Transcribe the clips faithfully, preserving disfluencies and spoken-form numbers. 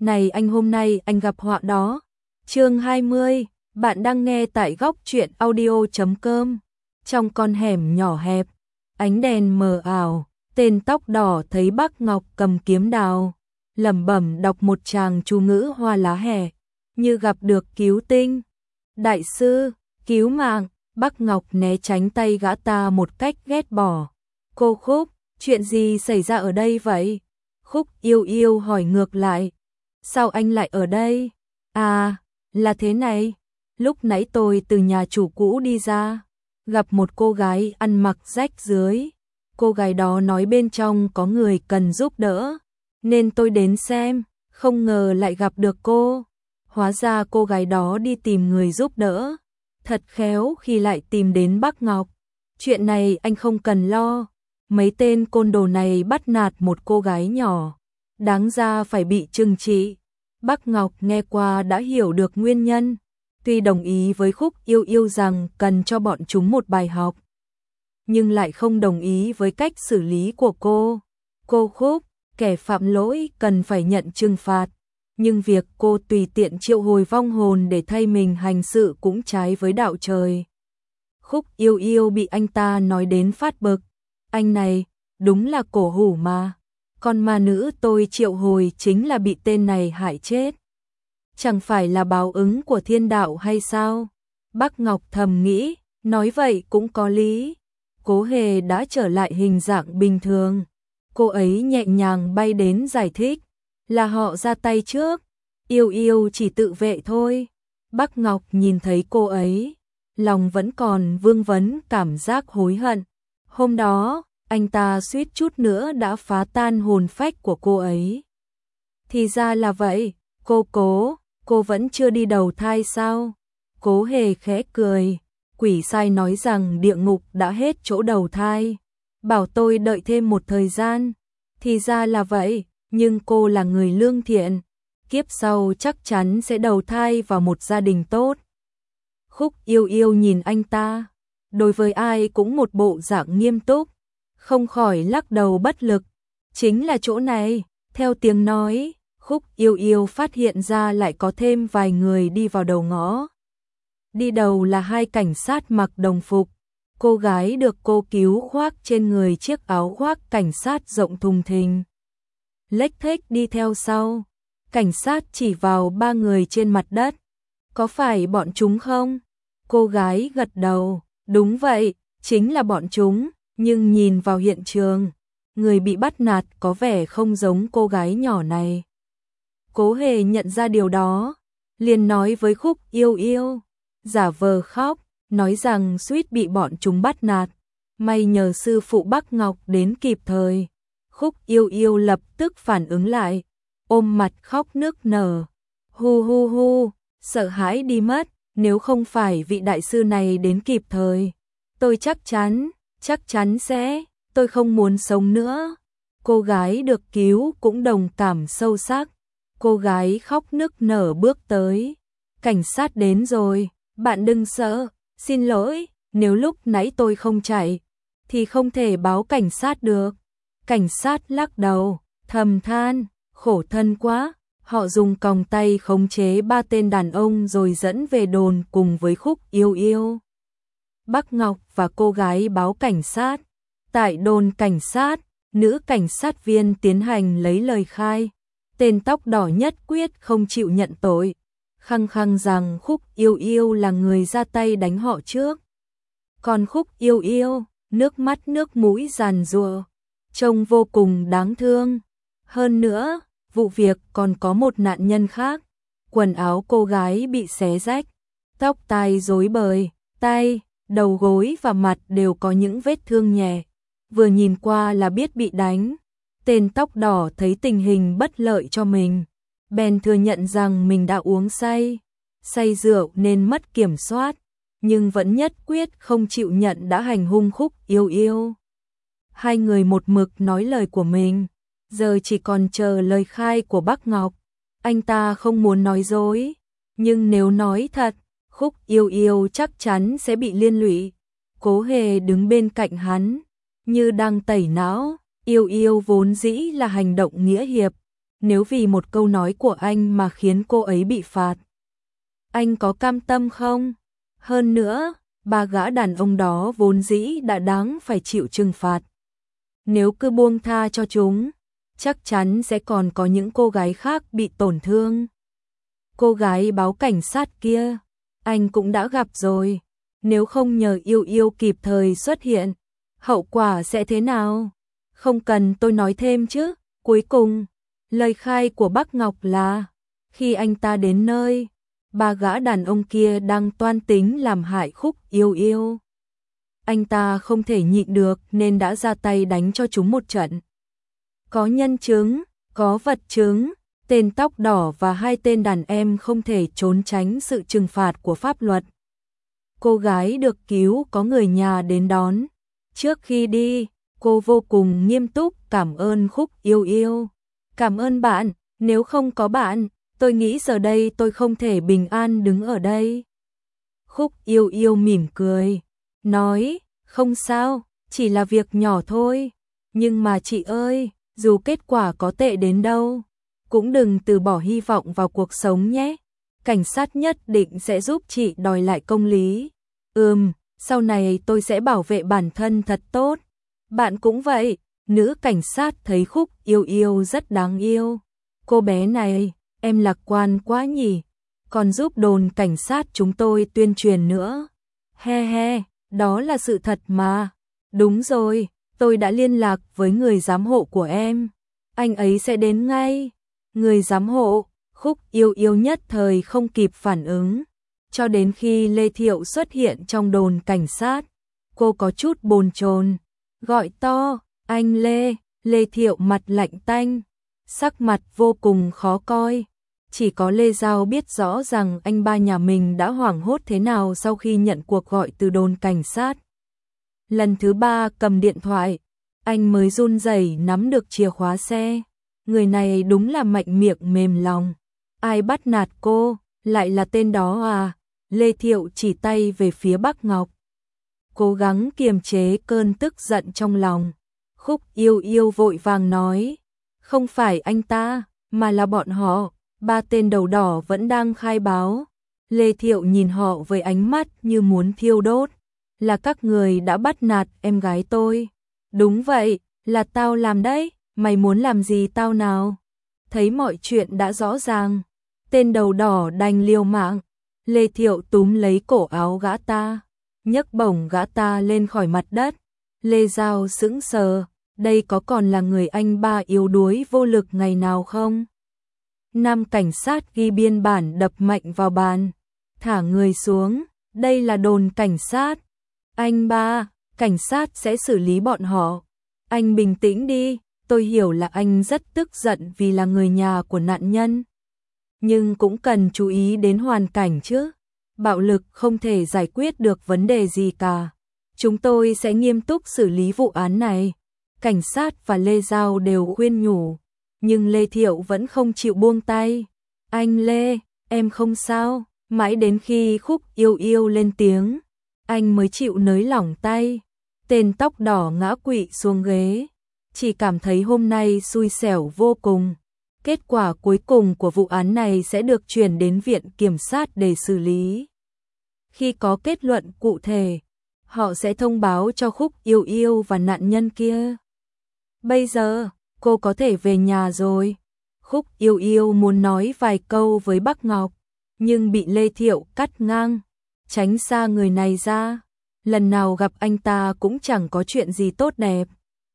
Này anh, hôm nay anh gặp họa đó. Chương hai mươi, bạn đang nghe tại góc truyện audio chấm com. Trong con hẻm nhỏ hẹp, ánh đèn mờ ảo, tên tóc đỏ thấy Bác Ngọc cầm kiếm đào, lẩm bẩm đọc một tràng chú ngữ hoa lá hẻ, như gặp được cứu tinh. Đại sư, cứu mạng. Bác Ngọc né tránh tay gã ta một cách ghét bỏ. Cô Khúc, chuyện gì xảy ra ở đây vậy? Khúc Yêu Yêu hỏi ngược lại. Sao anh lại ở đây? À, là thế này. Lúc nãy tôi từ nhà chủ cũ đi ra, gặp một cô gái ăn mặc rách rưới. Cô gái đó nói bên trong có người cần giúp đỡ, nên tôi đến xem, không ngờ lại gặp được cô. Hóa ra cô gái đó đi tìm người giúp đỡ. Thật khéo khi lại tìm đến Bác Ngọc. Chuyện này anh không cần lo. Mấy tên côn đồ này bắt nạt một cô gái nhỏ, đáng ra phải bị trừng trị. Bác Ngọc nghe qua đã hiểu được nguyên nhân, tuy đồng ý với Khúc Yêu Yêu rằng cần cho bọn chúng một bài học, nhưng lại không đồng ý với cách xử lý của cô. Cô Khúc, kẻ phạm lỗi cần phải nhận trừng phạt, nhưng việc cô tùy tiện triệu hồi vong hồn để thay mình hành sự cũng trái với đạo trời. Khúc Yêu Yêu bị anh ta nói đến phát bực. Anh này, đúng là cổ hủ mà. Con ma nữ tôi triệu hồi chính là bị tên này hại chết. Chẳng phải là báo ứng của thiên đạo hay sao? Bác Ngọc thầm nghĩ, nói vậy cũng có lý. Cố Hề đã trở lại hình dạng bình thường. Cô ấy nhẹ nhàng bay đến giải thích, là họ ra tay trước, Yêu Yêu chỉ tự vệ thôi. Bác Ngọc nhìn thấy cô ấy, lòng vẫn còn vương vấn cảm giác hối hận. Hôm đó, anh ta suýt chút nữa đã phá tan hồn phách của cô ấy. Thì ra là vậy, cô Cố, cô vẫn chưa đi đầu thai sao? Cố Hề khẽ cười, quỷ sai nói rằng địa ngục đã hết chỗ đầu thai, bảo tôi đợi thêm một thời gian. Thì ra là vậy, nhưng cô là người lương thiện, kiếp sau chắc chắn sẽ đầu thai vào một gia đình tốt. Khúc Yêu Yêu nhìn anh ta, đối với ai cũng một bộ dạng nghiêm túc, không khỏi lắc đầu bất lực. Chính là chỗ này. Theo tiếng nói, Khúc Yêu Yêu phát hiện ra lại có thêm vài người đi vào đầu ngõ. Đi đầu là hai cảnh sát mặc đồng phục. Cô gái được cô cứu khoác trên người chiếc áo khoác cảnh sát rộng thùng thình, lếch thếch đi theo sau. Cảnh sát chỉ vào ba người trên mặt đất. Có phải bọn chúng không? Cô gái gật đầu. Đúng vậy, chính là bọn chúng. Nhưng nhìn vào hiện trường, người bị bắt nạt có vẻ không giống cô gái nhỏ này. Cố Hề nhận ra điều đó, liền nói với Khúc Yêu Yêu, giả vờ khóc, nói rằng suýt bị bọn chúng bắt nạt. May nhờ sư phụ Bác Ngọc đến kịp thời. Khúc Yêu Yêu lập tức phản ứng lại, ôm mặt khóc nức nở. Hu hu hu, sợ hãi đi mất, nếu không phải vị đại sư này đến kịp thời, tôi chắc chắn, chắc chắn sẽ, tôi không muốn sống nữa. Cô gái được cứu cũng đồng cảm sâu sắc. Cô gái khóc nức nở bước tới. Cảnh sát đến rồi, bạn đừng sợ, xin lỗi, nếu lúc nãy tôi không chạy, thì không thể báo cảnh sát được. Cảnh sát lắc đầu, thầm than, khổ thân quá. Họ dùng còng tay khống chế ba tên đàn ông rồi dẫn về đồn cùng với Khúc Yêu Yêu. Bác Ngọc và cô gái báo cảnh sát. Tại đồn cảnh sát, nữ cảnh sát viên tiến hành lấy lời khai. Tên tóc đỏ nhất quyết không chịu nhận tội, khăng khăng rằng Khúc Yêu Yêu là người ra tay đánh họ trước. Còn Khúc Yêu Yêu, nước mắt nước mũi giàn giụa, trông vô cùng đáng thương. Hơn nữa, vụ việc còn có một nạn nhân khác. Quần áo cô gái bị xé rách, tóc tai rối bời, tay, đầu gối và mặt đều có những vết thương nhẹ, vừa nhìn qua là biết bị đánh. Tên tóc đỏ thấy tình hình bất lợi cho mình, bèn thừa nhận rằng mình đã uống say, say rượu nên mất kiểm soát, nhưng vẫn nhất quyết không chịu nhận đã hành hung Khúc Yêu Yêu. Hai người một mực nói lời của mình, giờ chỉ còn chờ lời khai của Bác Ngọc. Anh ta không muốn nói dối, nhưng nếu nói thật, Khúc Yêu Yêu chắc chắn sẽ bị liên lụy. Cố Hề đứng bên cạnh hắn, như đang tẩy não. Yêu Yêu vốn dĩ là hành động nghĩa hiệp, nếu vì một câu nói của anh mà khiến cô ấy bị phạt, anh có cam tâm không? Hơn nữa, ba gã đàn ông đó vốn dĩ đã đáng phải chịu trừng phạt. Nếu cứ buông tha cho chúng, chắc chắn sẽ còn có những cô gái khác bị tổn thương. Cô gái báo cảnh sát kia, anh cũng đã gặp rồi. Nếu không nhờ Yêu Yêu kịp thời xuất hiện, hậu quả sẽ thế nào? Không cần tôi nói thêm chứ. Cuối cùng, lời khai của Bắc Ngọc là, khi anh ta đến nơi, ba gã đàn ông kia đang toan tính làm hại Khúc Yêu Yêu. Anh ta không thể nhịn được nên đã ra tay đánh cho chúng một trận. Có nhân chứng, có vật chứng, tên tóc đỏ và hai tên đàn em không thể trốn tránh sự trừng phạt của pháp luật. Cô gái được cứu có người nhà đến đón. Trước khi đi, cô vô cùng nghiêm túc cảm ơn Khúc Yêu Yêu. Cảm ơn bạn, nếu không có bạn, tôi nghĩ giờ đây tôi không thể bình an đứng ở đây. Khúc Yêu Yêu mỉm cười, nói, không sao, chỉ là việc nhỏ thôi. Nhưng mà chị ơi, dù kết quả có tệ đến đâu, cũng đừng từ bỏ hy vọng vào cuộc sống nhé. Cảnh sát nhất định sẽ giúp chị đòi lại công lý. Ừm, sau này tôi sẽ bảo vệ bản thân thật tốt. Bạn cũng vậy. Nữ cảnh sát thấy Khúc Yêu Yêu rất đáng yêu. Cô bé này, em lạc quan quá nhỉ. Còn giúp đồn cảnh sát chúng tôi tuyên truyền nữa. He he, đó là sự thật mà. Đúng rồi, tôi đã liên lạc với người giám hộ của em. Anh ấy sẽ đến ngay. Người giám hộ, Khúc Yêu Yêu nhất thời không kịp phản ứng. Cho đến khi Lê Thiệu xuất hiện trong đồn cảnh sát, cô có chút bồn chồn, gọi to, anh Lê. Lê Thiệu mặt lạnh tanh, sắc mặt vô cùng khó coi. Chỉ có Lê Giao biết rõ rằng anh ba nhà mình đã hoảng hốt thế nào sau khi nhận cuộc gọi từ đồn cảnh sát. Lần thứ ba cầm điện thoại, anh mới run rẩy nắm được chìa khóa xe. Người này đúng là mạnh miệng mềm lòng. Ai bắt nạt cô, lại là tên đó à? Lê Thiệu chỉ tay về phía Bắc Ngọc, cố gắng kiềm chế cơn tức giận trong lòng. Khúc Yêu Yêu vội vàng nói, không phải anh ta, mà là bọn họ. Ba tên đầu đỏ vẫn đang khai báo. Lê Thiệu nhìn họ với ánh mắt như muốn thiêu đốt. Là các người đã bắt nạt em gái tôi. Đúng vậy, là tao làm đấy. Mày muốn làm gì tao nào? Thấy mọi chuyện đã rõ ràng, tên đầu đỏ đành liều mạng. Lê Thiệu túm lấy cổ áo gã ta, nhấc bổng gã ta lên khỏi mặt đất. Lê Giao sững sờ, đây có còn là người anh ba yếu đuối vô lực ngày nào không? Nam cảnh sát ghi biên bản đập mạnh vào bàn, thả người xuống, đây là đồn cảnh sát. Anh ba, cảnh sát sẽ xử lý bọn họ. Anh bình tĩnh đi, tôi hiểu là anh rất tức giận vì là người nhà của nạn nhân. Nhưng cũng cần chú ý đến hoàn cảnh chứ. Bạo lực không thể giải quyết được vấn đề gì cả. Chúng tôi sẽ nghiêm túc xử lý vụ án này. Cảnh sát và Lê Giao đều khuyên nhủ. Nhưng Lê Thiệu vẫn không chịu buông tay. Anh Lê, em không sao. Mãi đến khi Khúc Yêu Yêu lên tiếng, anh mới chịu nới lỏng tay. Tên tóc đỏ ngã quỵ xuống ghế. Chỉ cảm thấy hôm nay xui xẻo vô cùng. Kết quả cuối cùng của vụ án này sẽ được chuyển đến viện kiểm sát để xử lý. Khi có kết luận cụ thể, họ sẽ thông báo cho Khúc Yêu Yêu và nạn nhân kia. Bây giờ, cô có thể về nhà rồi. Khúc Yêu Yêu muốn nói vài câu với Bắc Ngọc, nhưng bị Lê Thiệu cắt ngang. Tránh xa người này ra. Lần nào gặp anh ta cũng chẳng có chuyện gì tốt đẹp.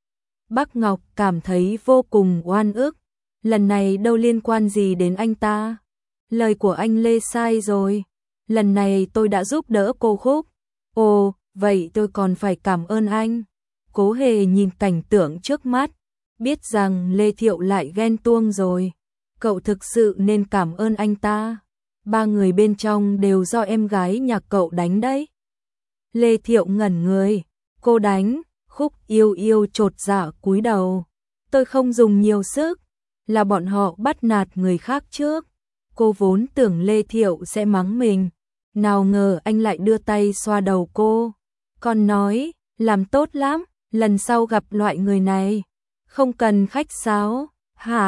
Bắc Ngọc cảm thấy vô cùng oan ức. Lần này đâu liên quan gì đến anh ta. Lời của anh Lê sai rồi. Lần này tôi đã giúp đỡ cô Khúc. Ồ, vậy tôi còn phải cảm ơn anh. Cố Hề nhìn cảnh tượng trước mắt, biết rằng Lê Thiệu lại ghen tuông rồi. Cậu thực sự nên cảm ơn anh ta. Ba người bên trong đều do em gái nhà cậu đánh đấy. Lê Thiệu ngẩn người. Cô đánh? Khúc Yêu Yêu chột dạ cúi đầu. Tôi không dùng nhiều sức. Là bọn họ bắt nạt người khác trước. Cô vốn tưởng Lê Thiệu sẽ mắng mình. Nào ngờ anh lại đưa tay xoa đầu cô. Còn nói, làm tốt lắm, lần sau gặp loại người này. Không cần khách sáo. Hả?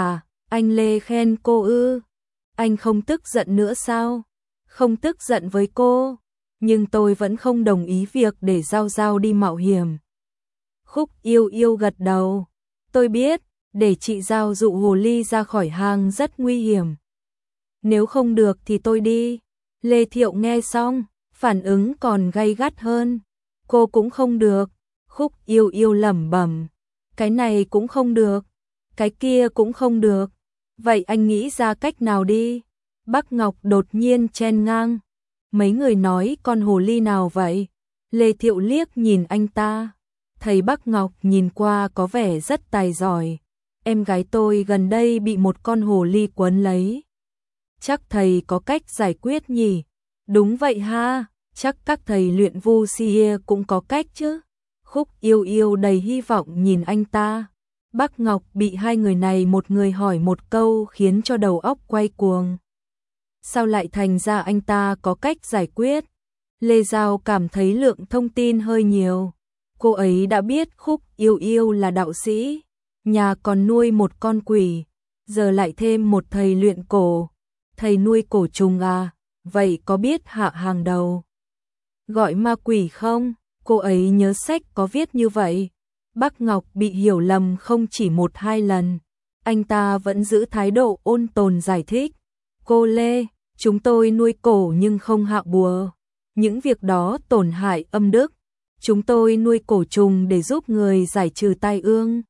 Anh Lê khen cô ư? Anh không tức giận nữa sao? Không tức giận với cô, nhưng tôi vẫn không đồng ý việc để Giao Giao đi mạo hiểm. Khúc Yêu Yêu gật đầu. Tôi biết, để chị Giao dụ hồ ly ra khỏi hang rất nguy hiểm. Nếu không được thì tôi đi. Lê Thiệu nghe xong, phản ứng còn gay gắt hơn. Cô cũng không được. Khúc Yêu Yêu lẩm bẩm. Cái này cũng không được. Cái kia cũng không được. Vậy anh nghĩ ra cách nào đi? Bắc Ngọc đột nhiên chen ngang. Mấy người nói con hồ ly nào vậy? Lê Thiệu liếc nhìn anh ta. Thầy Bắc Ngọc nhìn qua có vẻ rất tài giỏi. Em gái tôi gần đây bị một con hồ ly quấn lấy. Chắc thầy có cách giải quyết nhỉ? Đúng vậy ha, chắc các thầy luyện vu xia cũng có cách chứ. Khúc Yêu Yêu đầy hy vọng nhìn anh ta. Bắc Ngọc bị hai người này một người hỏi một câu khiến cho đầu óc quay cuồng. Sao lại thành ra anh ta có cách giải quyết? Lê Giao cảm thấy lượng thông tin hơi nhiều. Cô ấy đã biết Khúc Yêu Yêu là đạo sĩ, nhà còn nuôi một con quỷ, giờ lại thêm một thầy luyện cổ. Thầy nuôi cổ trùng à, vậy có biết hạ hàng đầu gọi ma quỷ không? Cô ấy nhớ sách có viết như vậy. Bắc Ngọc bị hiểu lầm không chỉ một hai lần. Anh ta vẫn giữ thái độ ôn tồn giải thích. Cô Lê, chúng tôi nuôi cổ nhưng không hạ bùa. Những việc đó tổn hại âm đức. Chúng tôi nuôi cổ trùng để giúp người giải trừ tai ương.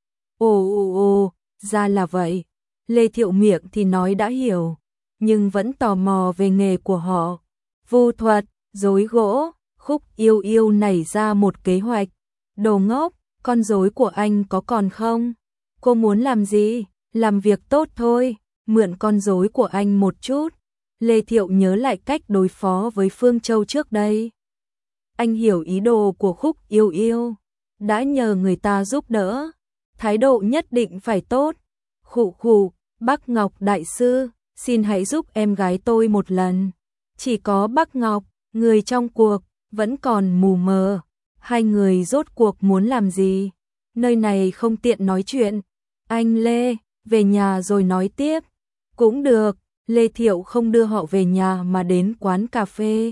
Ồ ồ ồ, ra là vậy. Lê Thiệu miệng thì nói đã hiểu, nhưng vẫn tò mò về nghề của họ. Vu thuật, rối gỗ. Khúc Yêu Yêu nảy ra một kế hoạch. Đồ ngốc, con rối của anh có còn không? Cô muốn làm gì? Làm việc tốt thôi, mượn con rối của anh một chút. Lê Thiệu nhớ lại cách đối phó với Phương Châu trước đây. Anh hiểu ý đồ của Khúc Yêu Yêu, đã nhờ người ta giúp đỡ, thái độ nhất định phải tốt. Khụ khụ, Bắc Ngọc đại sư, xin hãy giúp em gái tôi một lần. Chỉ có Bắc Ngọc, người trong cuộc, vẫn còn mù mờ. Hai người rốt cuộc muốn làm gì? Nơi này không tiện nói chuyện. Anh Lê, về nhà rồi nói tiếp. Cũng được, Lê Thiệu không đưa họ về nhà mà đến quán cà phê.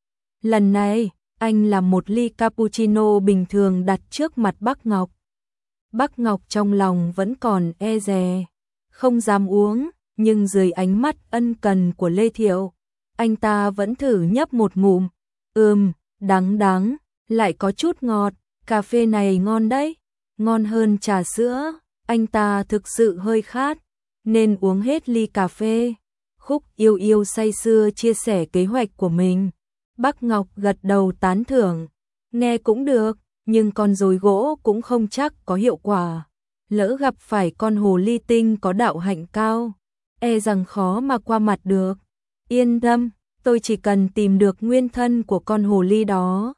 Lần này, anh làm một ly cappuccino bình thường đặt trước mặt Bắc Ngọc. Bắc Ngọc trong lòng vẫn còn e dè, không dám uống, nhưng dưới ánh mắt ân cần của Lê Thiệu, anh ta vẫn thử nhấp một ngụm. Ừm, đắng đắng, lại có chút ngọt, cà phê này ngon đấy, ngon hơn trà sữa. Anh ta thực sự hơi khát, nên uống hết ly cà phê. Khúc Yêu Yêu say sưa chia sẻ kế hoạch của mình. Bắc Ngọc gật đầu tán thưởng. Nghe cũng được, nhưng con rối gỗ cũng không chắc có hiệu quả. Lỡ gặp phải con hồ ly tinh có đạo hạnh cao, e rằng khó mà qua mặt được. Yên tâm, tôi chỉ cần tìm được nguyên thân của con hồ ly đó.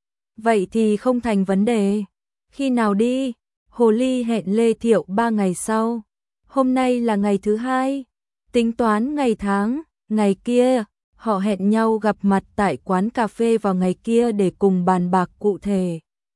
Vậy thì không thành vấn đề. Khi nào đi? Hồ ly hẹn Lê Thiệu ba ngày sau. Hôm nay là ngày thứ hai. Tính toán ngày tháng, ngày kia, họ hẹn nhau gặp mặt tại quán cà phê vào ngày kia để cùng bàn bạc cụ thể.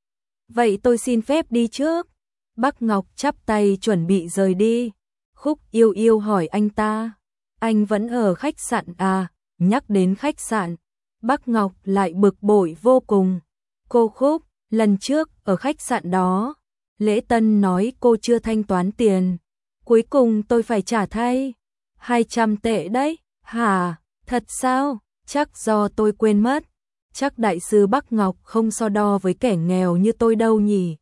Vậy tôi xin phép đi trước. Bắc Ngọc chắp tay chuẩn bị rời đi. Khúc Yêu Yêu hỏi anh ta. Anh vẫn ở khách sạn à? Nhắc đến khách sạn, Bắc Ngọc lại bực bội vô cùng. Cô Khúc, lần trước ở khách sạn đó, Lễ Tân nói cô chưa thanh toán tiền. Cuối cùng tôi phải trả thay. hai trăm tệ đấy. Hả? Thật sao? Chắc do tôi quên mất. Chắc đại sư Bắc Ngọc không so đo với kẻ nghèo như tôi đâu nhỉ?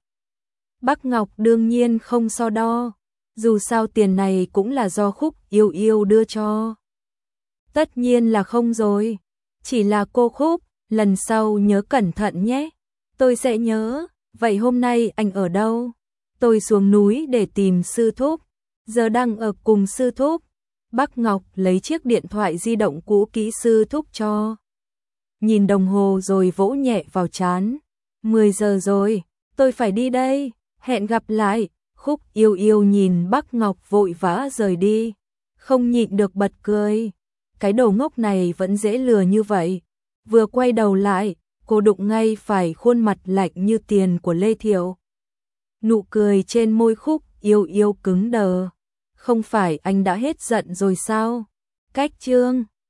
Bắc Ngọc đương nhiên không so đo. Dù sao tiền này cũng là do Khúc Yêu Yêu đưa cho. Tất nhiên là không rồi. Chỉ là cô Khúc, lần sau nhớ cẩn thận nhé. Tôi sẽ nhớ. Vậy hôm nay anh ở đâu? Tôi xuống núi để tìm sư thúc. Giờ đang ở cùng sư thúc. Bắc Ngọc lấy chiếc điện thoại di động cũ kỹ sư thúc cho. Nhìn đồng hồ rồi vỗ nhẹ vào trán. mười giờ rồi, tôi phải đi đây. Hẹn gặp lại. Khúc Yêu Yêu nhìn Bắc Ngọc vội vã rời đi, không nhịn được bật cười. Cái đầu ngốc này vẫn dễ lừa như vậy. Vừa quay đầu lại, cô đụng ngay phải khuôn mặt lạnh như tiền của Lê Thiệu. Nụ cười trên môi Khúc Yêu Yêu cứng đờ. Không phải anh đã hết giận rồi sao? Cách chương